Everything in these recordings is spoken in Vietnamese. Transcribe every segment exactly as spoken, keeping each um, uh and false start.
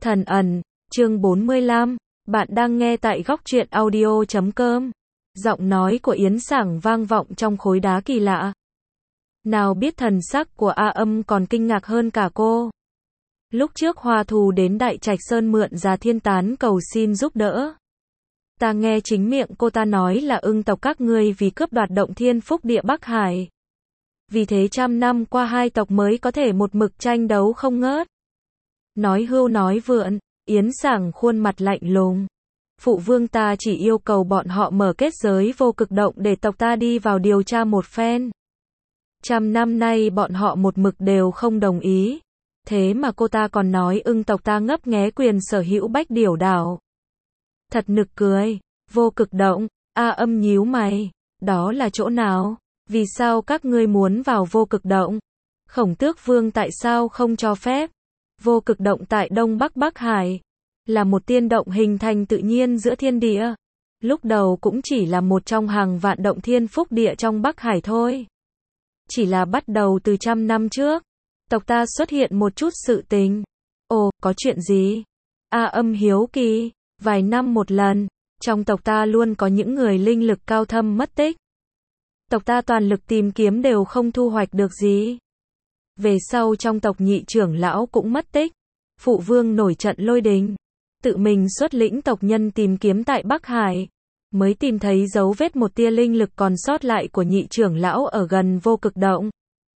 Thần ẩn, chương bốn mươi lăm, bạn đang nghe tại góc truyện audio chấm com. Giọng nói của Yến Sảng vang vọng trong khối đá kỳ lạ. Nào biết thần sắc của A Âm còn kinh ngạc hơn cả cô. Lúc trước Hoa Thù đến Đại Trạch Sơn mượn Già Thiên Tán cầu xin giúp đỡ. Ta nghe chính miệng cô ta nói là Ưng tộc các ngươi vì cướp đoạt động thiên phúc địa Bắc Hải. Vì thế trăm năm qua hai tộc mới có thể một mực tranh đấu không ngớt. Nói hưu nói vượn, Yến Sảng khuôn mặt lạnh lùng. Phụ vương ta chỉ yêu cầu bọn họ mở kết giới vô cực động để tộc ta đi vào điều tra một phen. Trăm năm nay bọn họ một mực đều không đồng ý. Thế mà cô ta còn nói Ưng tộc ta ngấp nghé quyền sở hữu Bách Điểu đảo. Thật nực cười. Vô cực động, A Âm nhíu mày. Đó là chỗ nào? Vì sao các ngươi muốn vào vô cực động? Khổng Tước Vương tại sao không cho phép? Vô cực động tại Đông Bắc Bắc Hải, là một tiên động hình thành tự nhiên giữa thiên địa. Lúc đầu cũng chỉ là một trong hàng vạn động thiên phúc địa trong Bắc Hải thôi. Chỉ là bắt đầu từ trăm năm trước, tộc ta xuất hiện một chút sự tình. Ồ, có chuyện gì? A Âm hiếu kỳ, vài năm một lần, trong tộc ta luôn có những người linh lực cao thâm mất tích. Tộc ta toàn lực tìm kiếm đều không thu hoạch được gì. Về sau trong tộc nhị trưởng lão cũng mất tích. Phụ vương nổi trận lôi đình, tự mình xuất lĩnh tộc nhân tìm kiếm tại Bắc Hải, mới tìm thấy dấu vết một tia linh lực còn sót lại của nhị trưởng lão ở gần vô cực động.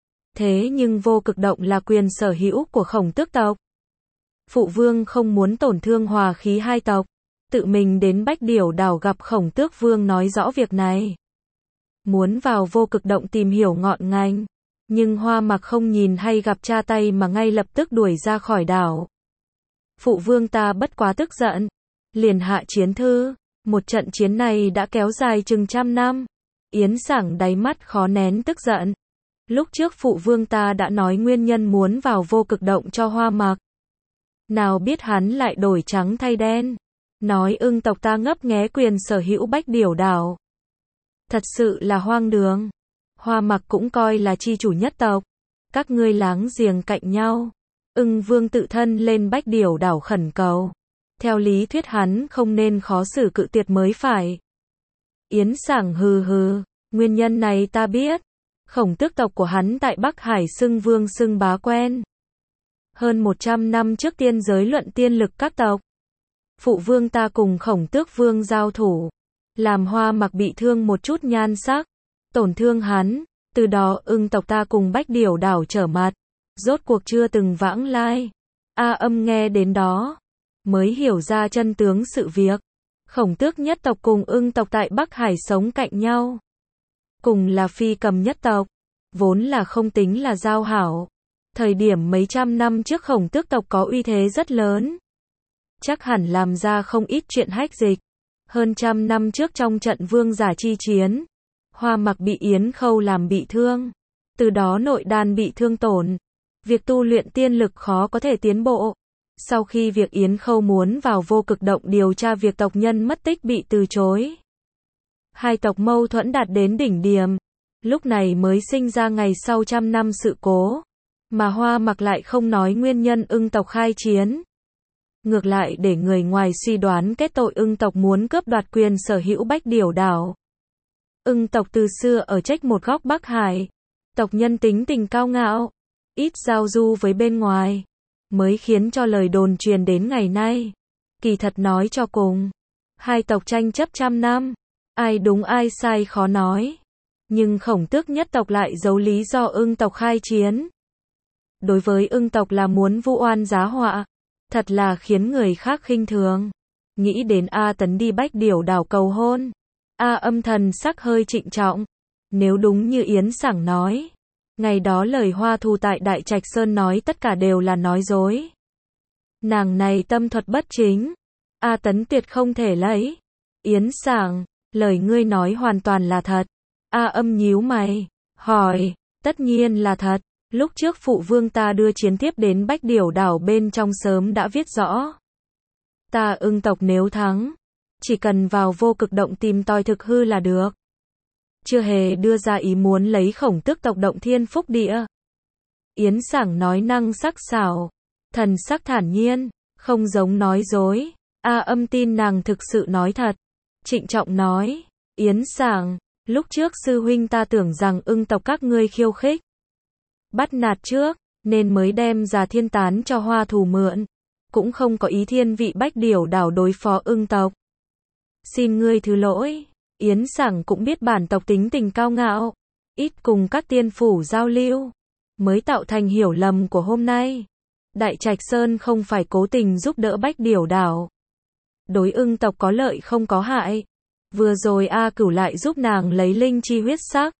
Thế nhưng vô cực động là quyền sở hữu của Khổng Tước tộc. Phụ vương không muốn tổn thương hòa khí hai tộc, tự mình đến Bách Điểu đảo gặp Khổng Tước Vương nói rõ việc này. Muốn vào vô cực động tìm hiểu ngọn ngành. Nhưng Hoa Mặc không nhìn hay gặp cha tay mà ngay lập tức đuổi ra khỏi đảo. Phụ vương ta bất quá tức giận, liền hạ chiến thư. Một trận chiến này đã kéo dài chừng trăm năm. Yến Sảng đáy mắt khó nén tức giận. Lúc trước phụ vương ta đã nói nguyên nhân muốn vào vô cực động cho Hoa Mặc. Nào biết hắn lại đổi trắng thay đen. Nói Ưng tộc ta ngấp nghé quyền sở hữu Bách Điểu đảo. Thật sự là hoang đường. Hoa Mặc cũng coi là chi chủ nhất tộc. Các ngươi láng giềng cạnh nhau. Ưng vương tự thân lên Bách Điểu đảo khẩn cầu. Theo lý thuyết hắn không nên khó xử cự tuyệt mới phải. Yến Sảng hừ hừ. Nguyên nhân này ta biết. Khổng Tước tộc của hắn tại Bắc Hải xưng vương xưng bá quen. Hơn một trăm năm trước tiên giới luận tiên lực các tộc. Phụ vương ta cùng Khổng Tước Vương giao thủ. Làm Hoa Mặc bị thương một chút nhan sắc. Tổn thương hắn, từ đó Ưng tộc ta cùng Bách Điểu đảo trở mặt, rốt cuộc chưa từng vãng lai. A Âm nghe đến đó, mới hiểu ra chân tướng sự việc. Khổng Tước nhất tộc cùng Ưng tộc tại Bắc Hải sống cạnh nhau. Cùng là phi cầm nhất tộc, vốn là không tính là giao hảo. Thời điểm mấy trăm năm trước Khổng Tước tộc có uy thế rất lớn. Chắc hẳn làm ra không ít chuyện hách dịch. Hơn trăm năm trước trong trận vương giả chi chiến, Hoa Mặc bị Yến Khâu làm bị thương. Từ đó nội đan bị thương tổn. Việc tu luyện tiên lực khó có thể tiến bộ. Sau khi việc Yến Khâu muốn vào vô cực động điều tra việc tộc nhân mất tích bị từ chối. Hai tộc mâu thuẫn đạt đến đỉnh điểm. Lúc này mới sinh ra ngày sau trăm năm sự cố. Mà Hoa Mặc lại không nói nguyên nhân Ưng tộc khai chiến. Ngược lại để người ngoài suy đoán kết tội Ưng tộc muốn cướp đoạt quyền sở hữu Bách Điểu đảo. Ưng tộc từ xưa ở trách một góc Bắc Hải. Tộc nhân tính tình cao ngạo, ít giao du với bên ngoài, mới khiến cho lời đồn truyền đến ngày nay. Kỳ thật nói cho cùng, hai tộc tranh chấp trăm năm, ai đúng ai sai khó nói. Nhưng Khổng Tước nhất tộc lại giấu lý do Ưng tộc khai chiến. Đối với Ưng tộc là muốn vu oan giá họa, thật là khiến người khác khinh thường. Nghĩ đến A Tấn đi Bách Điểu đảo cầu hôn. A Âm thần sắc hơi trịnh trọng. Nếu đúng như Yến Sảng nói, ngày đó lời Hoa Thù tại Đại Trạch Sơn nói tất cả đều là nói dối. Nàng này tâm thuật bất chính. A Tấn tuyệt không thể lấy. Yến Sảng, lời ngươi nói hoàn toàn là thật. A Âm nhíu mày, hỏi, tất nhiên là thật. Lúc trước phụ vương ta đưa chiến tiếp đến Bách Điểu đảo bên trong sớm đã viết rõ. Ta Ưng tộc nếu thắng, chỉ cần vào vô cực động tìm tòi thực hư là được. Chưa hề đưa ra ý muốn lấy Khổng Tước tộc động thiên phúc địa. Yến Sảng nói năng sắc sảo, thần sắc thản nhiên. không giống nói dối. A Âm tin nàng thực sự nói thật. Trịnh trọng nói, Yến Sảng, lúc trước sư huynh ta tưởng rằng ưng tộc các ngươi khiêu khích, bắt nạt trước, nên mới đem Già Thiên Tán cho Hoa Thù mượn, cũng không có ý thiên vị Bách Điểu đảo đối phó ưng tộc. Xin ngươi thứ lỗi, Yến Sảng cũng biết bản tộc tính tình cao ngạo, ít cùng các tiên phủ giao lưu, mới tạo thành hiểu lầm của hôm nay. Đại Trạch Sơn không phải cố tình giúp đỡ Bách Điểu đảo. Đối ưng tộc có lợi không có hại. Vừa rồi A Cửu lại giúp nàng lấy linh chi huyết sắc.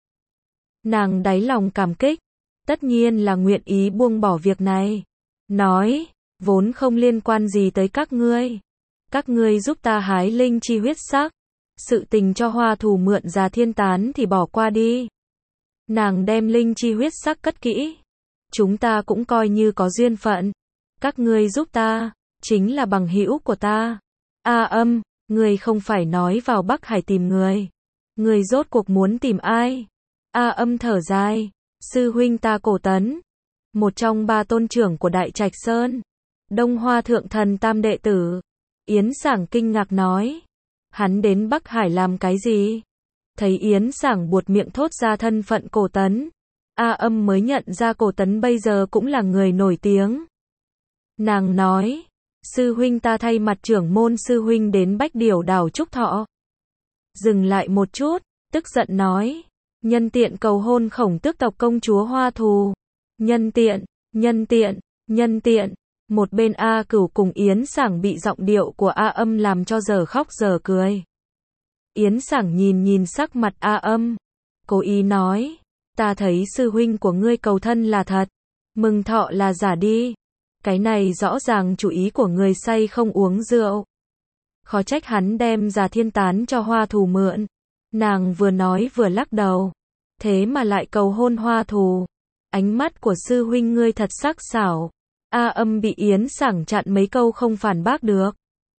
Nàng đáy lòng cảm kích, tất nhiên là nguyện ý buông bỏ việc này. Nói, vốn không liên quan gì tới các ngươi. Các ngươi giúp ta hái linh chi huyết sắc. Sự tình cho Hoa Thù mượn Già Thiên Tán thì bỏ qua đi. Nàng đem linh chi huyết sắc cất kỹ. Chúng ta cũng coi như có duyên phận. Các ngươi giúp ta, chính là bằng hữu của ta. A Âm, ngươi không phải nói vào Bắc Hải tìm người. Ngươi rốt cuộc muốn tìm ai? A Âm thở dài, sư huynh ta Cổ Tấn, một trong ba tôn trưởng của Đại Trạch Sơn, Đông Hoa Thượng Thần tam đệ tử. Yến Sảng kinh ngạc nói, hắn đến Bắc Hải làm cái gì? Thấy Yến Sảng buột miệng thốt ra thân phận Cổ Tấn, A Âm mới nhận ra Cổ Tấn bây giờ cũng là người nổi tiếng. Nàng nói, sư huynh ta thay mặt trưởng môn sư huynh đến Bách Điểu đảo chúc thọ. Dừng lại một chút, tức giận nói, nhân tiện cầu hôn Khổng Tước tộc công chúa Hoa Thù. Nhân tiện, nhân tiện, nhân tiện. Một bên A Cửu cùng Yến Sảng bị giọng điệu của A Âm làm cho giờ khóc giờ cười. Yến Sảng nhìn nhìn sắc mặt A Âm, cố ý nói, ta thấy sư huynh của ngươi cầu thân là thật, mừng thọ là giả đi. Cái này rõ ràng chủ ý của người say không uống rượu. Khó trách hắn đem Già Thiên Tán cho Hoa Thù mượn. Nàng vừa nói vừa lắc đầu. Thế mà lại cầu hôn Hoa Thù. Ánh mắt của sư huynh ngươi thật sắc sảo. A Âm bị Yến Sảng chặn mấy câu không phản bác được.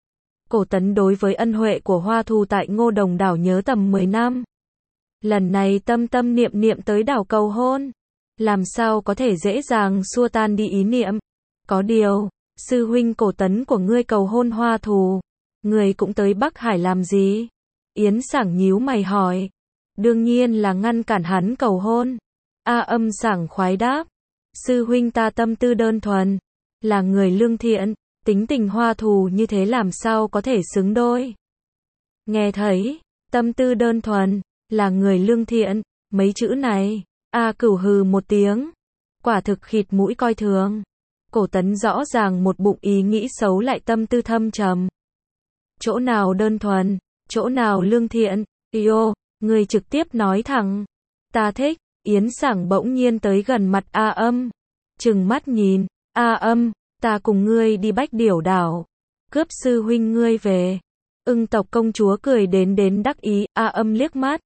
Cổ Tấn đối với ân huệ của Hoa Thù tại Ngô Đồng đảo nhớ tầm mười năm. Lần này tâm tâm niệm niệm tới đảo cầu hôn. Làm sao có thể dễ dàng xua tan đi ý niệm. Có điều, sư huynh Cổ Tấn của ngươi cầu hôn Hoa Thù, ngươi cũng tới Bắc Hải làm gì? Yến Sảng nhíu mày hỏi. Đương nhiên là ngăn cản hắn cầu hôn. A Âm sảng khoái đáp. Sư huynh ta tâm tư đơn thuần, là người lương thiện, tính tình Hoa Thù như thế làm sao có thể xứng đôi. Nghe thấy, tâm tư đơn thuần, là người lương thiện, mấy chữ này, A Cửu hừ một tiếng, quả thực khịt mũi coi thường. Cổ Tấn rõ ràng một bụng ý nghĩ xấu lại tâm tư thâm trầm. Chỗ nào đơn thuần, chỗ nào lương thiện, yêu, người trực tiếp nói thẳng. Ta thích. Yến Sảng bỗng nhiên tới gần mặt A Âm, trừng mắt nhìn, A Âm, ta cùng ngươi đi Bách Điểu đảo, cướp sư huynh ngươi về. Ưng tộc công chúa cười đến đến đắc ý, A Âm liếc mắt,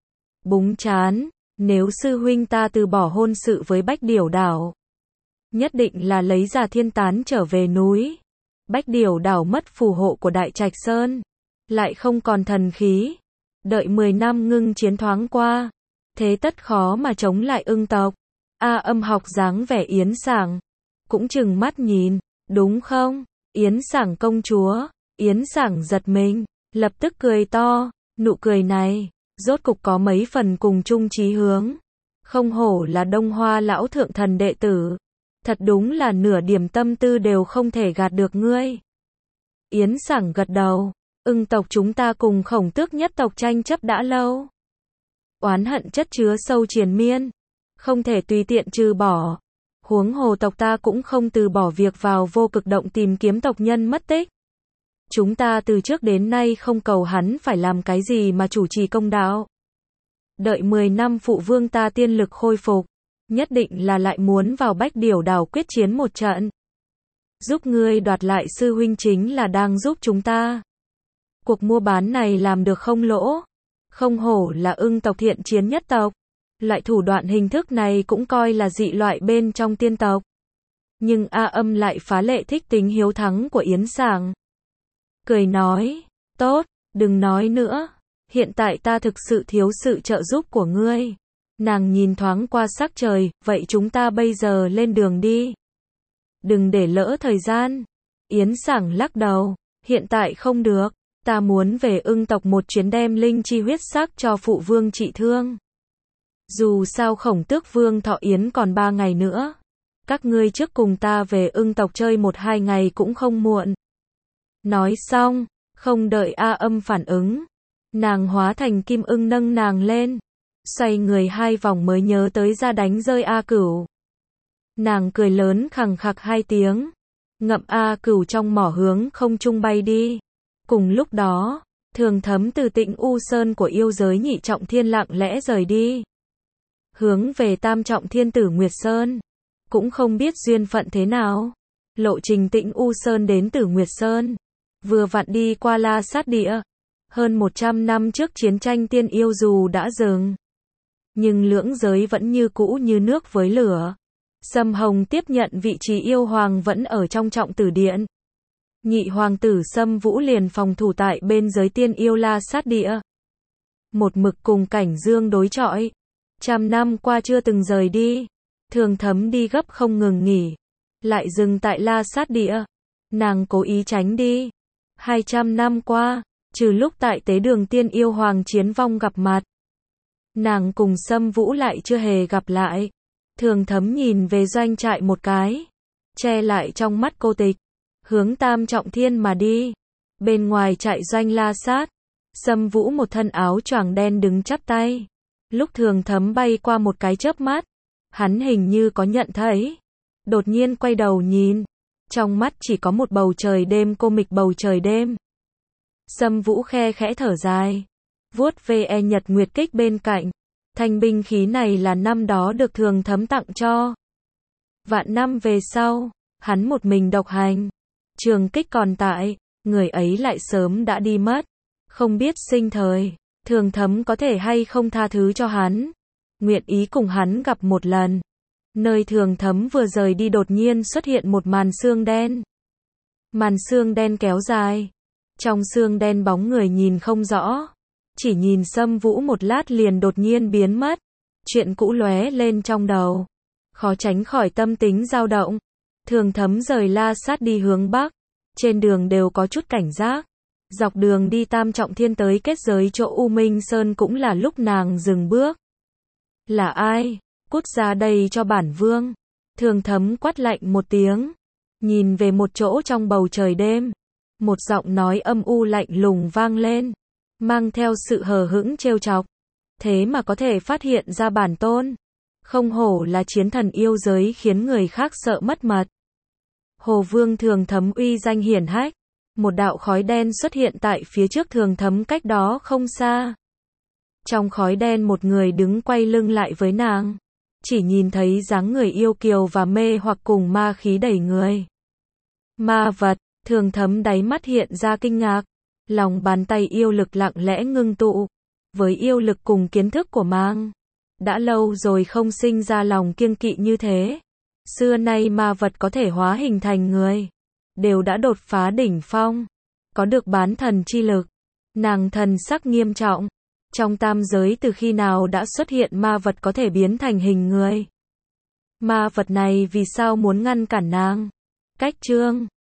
búng chán, nếu sư huynh ta từ bỏ hôn sự với Bách Điểu đảo, nhất định là lấy Già Thiên Tán trở về núi. Bách Điểu đảo mất phù hộ của Đại Trạch Sơn, lại không còn thần khí, đợi mười năm ngưng chiến thoáng qua, thế tất khó mà chống lại ưng tộc. A Âm học dáng vẻ Yến Sảng, cũng chừng mắt nhìn, đúng không? Yến Sảng công chúa. Yến Sảng giật mình, lập tức cười to, nụ cười này, rốt cục có mấy phần cùng chung chí hướng. Không hổ là Đông Hoa lão thượng thần đệ tử, thật đúng là nửa điểm tâm tư đều không thể gạt được ngươi. Yến Sảng gật đầu, ưng tộc chúng ta cùng Khổng Tước nhất tộc tranh chấp đã lâu. Oán hận chất chứa sâu triền miên, không thể tùy tiện trừ bỏ. Huống hồ tộc ta cũng không từ bỏ việc vào vô cực động tìm kiếm tộc nhân mất tích. Chúng ta từ trước đến nay không cầu hắn phải làm cái gì mà chủ trì công đạo. Đợi mười năm phụ vương ta tiên lực khôi phục, nhất định là lại muốn vào Bách Điểu đảo quyết chiến một trận. Giúp ngươi đoạt lại sư huynh chính là đang giúp chúng ta. Cuộc mua bán này làm được không lỗ. Không hổ là ưng tộc thiện chiến nhất tộc. Loại thủ đoạn hình thức này cũng coi là dị loại bên trong tiên tộc. Nhưng A Âm lại phá lệ thích tính hiếu thắng của Yến Sảng. Cười nói, tốt, đừng nói nữa. Hiện tại ta thực sự thiếu sự trợ giúp của ngươi. Nàng nhìn thoáng qua sắc trời, vậy chúng ta bây giờ lên đường đi. Đừng để lỡ thời gian. Yến Sảng lắc đầu, hiện tại không được, ta muốn về Ưng tộc một chuyến đem linh chi huyết sắc cho phụ vương trị thương. Dù sao Khổng Tước Vương thọ yến còn ba ngày nữa. Các ngươi trước cùng ta về Ưng tộc chơi một hai ngày cũng không muộn. Nói xong, không đợi A Âm phản ứng, nàng hóa thành kim ưng nâng nàng lên, xoay người hai vòng mới nhớ tới ra đánh rơi A Cửu. Nàng cười lớn khằng khặc hai tiếng, ngậm A Cửu trong mỏ hướng không trung bay đi. Cùng lúc đó, Thường Thấm từ Tịnh U Sơn của yêu giới nhị trọng thiên lặng lẽ rời đi, hướng về tam trọng thiên Tử Nguyệt Sơn. Cũng không biết duyên phận thế nào, lộ trình Tịnh U Sơn đến Tử Nguyệt Sơn, vừa vặn đi qua La Sát Địa. Hơn một trăm năm trước chiến tranh tiên yêu dù đã dừng, nhưng lưỡng giới vẫn như cũ như nước với lửa. Sâm Hồng tiếp nhận vị trí yêu hoàng vẫn ở trong trọng tử điện. Nhị hoàng tử Sâm Vũ liền phòng thủ tại bên giới tiên yêu La Sát Địa, một mực cùng Cảnh Dương đối chọi. Trăm năm qua chưa từng rời đi. Thường Thấm đi gấp không ngừng nghỉ, lại dừng tại La Sát Địa. Nàng cố ý tránh đi. Hai trăm năm qua, trừ lúc tại tế đường tiên yêu hoàng chiến vong gặp mặt, nàng cùng Sâm Vũ lại chưa hề gặp lại. Thường Thấm nhìn về doanh trại một cái, che lại trong mắt cô tịch, hướng tam trọng thiên mà đi. Bên ngoài trại doanh La Sát, Sâm Vũ một thân áo choàng đen đứng chắp tay. Lúc Thường Thấm bay qua một cái chớp mắt, hắn hình như có nhận thấy, đột nhiên quay đầu nhìn, trong mắt chỉ có một bầu trời đêm cô mịch bầu trời đêm. Sâm Vũ khe khẽ thở dài, vuốt ve nhật nguyệt kích bên cạnh. Thanh binh khí này là năm đó được Thường Thấm tặng cho. Vạn năm về sau, hắn một mình độc hành. Trường kích còn tại, người ấy lại sớm đã đi mất. Không biết sinh thời, Thường Thấm có thể hay không tha thứ cho hắn, nguyện ý cùng hắn gặp một lần. Nơi Thường Thấm vừa rời đi đột nhiên xuất hiện một màn sương đen. Màn sương đen kéo dài, trong sương đen bóng người nhìn không rõ, chỉ nhìn Sâm Vũ một lát liền đột nhiên biến mất. Chuyện cũ lóe lên trong đầu, khó tránh khỏi tâm tính dao động. Thường Thấm rời La Sát đi hướng Bắc, trên đường đều có chút cảnh giác. Dọc đường đi tam trọng thiên tới kết giới chỗ U Minh Sơn cũng là lúc nàng dừng bước. Là ai? Cút ra đây cho bản vương. Thường Thấm quát lạnh một tiếng, nhìn về một chỗ trong bầu trời đêm. Một giọng nói âm u lạnh lùng vang lên, mang theo sự hờ hững trêu chọc. Thế mà có thể phát hiện ra bản tôn. Không hổ là chiến thần yêu giới khiến người khác sợ mất mật. Hồ Vương. Thường Thấm uy danh hiển hách. Một đạo khói đen xuất hiện tại phía trước Thường Thấm cách đó không xa. Trong khói đen một người đứng quay lưng lại với nàng. Chỉ nhìn thấy dáng người yêu kiều và mê hoặc cùng ma khí đầy người. Ma vật. Thường Thấm đáy mắt hiện ra kinh ngạc. Lòng bàn tay yêu lực lặng lẽ ngưng tụ. Với yêu lực cùng kiến thức của mang, đã lâu rồi không sinh ra lòng kiêng kỵ như thế. Xưa nay ma vật có thể hóa hình thành người, đều đã đột phá đỉnh phong, có được bán thần chi lực. Nàng thần sắc nghiêm trọng. Trong tam giới từ khi nào đã xuất hiện ma vật có thể biến thành hình người? Ma vật này vì sao muốn ngăn cản nàng? Cách chương